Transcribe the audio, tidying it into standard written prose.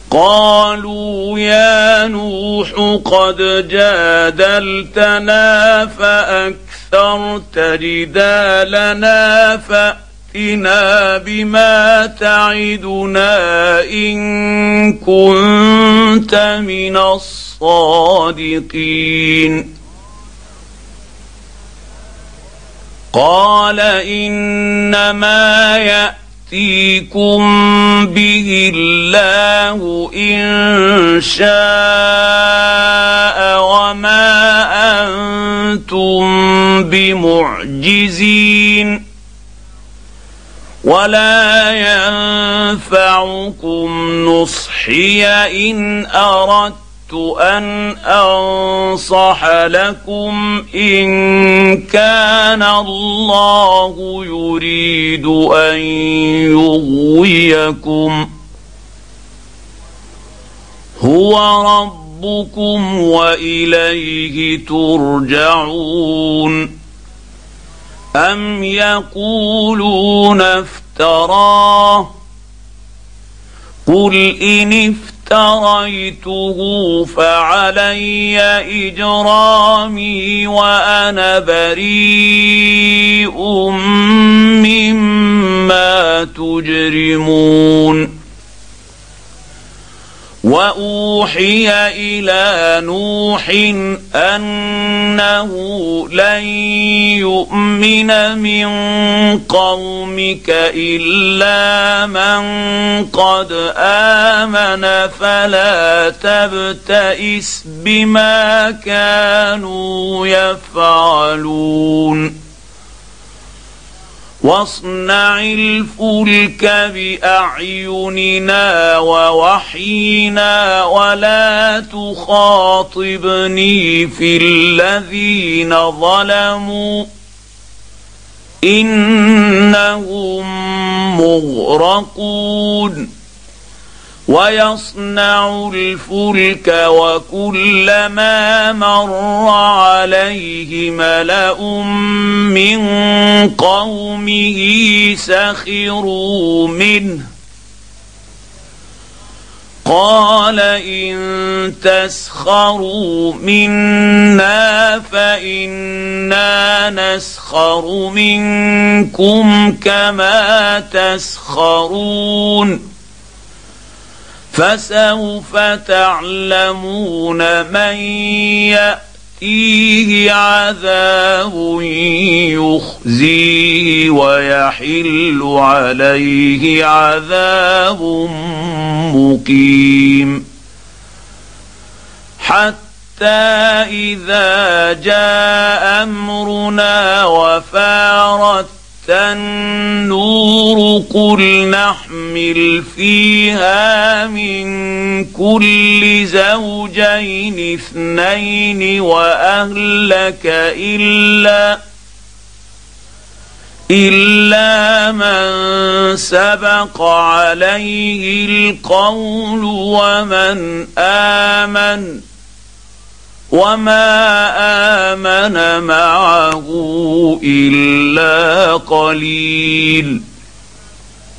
قالوا يا نوح قد جادلتنا فأكثرت جدالنا فأتنا بما تعدنا إن كنت من الصادقين. قال إنما يأتيكم به الله إن شاء وما أنتم بمعجزين ولا ينفعكم نصحي إن أردت أن أنصح لكم إن كان الله يريد أن يغويكم هو ربكم وإليه ترجعون. أم يقولون افتراه قل إن افتريته فعلي إجرامي وأنا بريء مما تجرمون. وأوحي إلى نوح أنه لن يؤمن من قومك إلا من قد آمن فلا تبتئس بما كانوا يفعلون. واصنع الفلك بأعيننا ووحينا ولا تخاطبني في الذين ظلموا إنهم مغرقون. ويصنع الفلك وكلما مر عليه ملأ من قومه سخروا منه قال إن تسخروا منا فإنا نسخر منكم كما تسخرون. فسوف تعلمون من يأتيه عذاب يخزيه ويحل عليه عذاب مقيم. حتى إذا جاء أمرنا وفارت النور قل نحمل فيها من كل زوجين اثنين وأهلك إلا من سبق عليه القول ومن آمن وما آمن معه إلا قليل.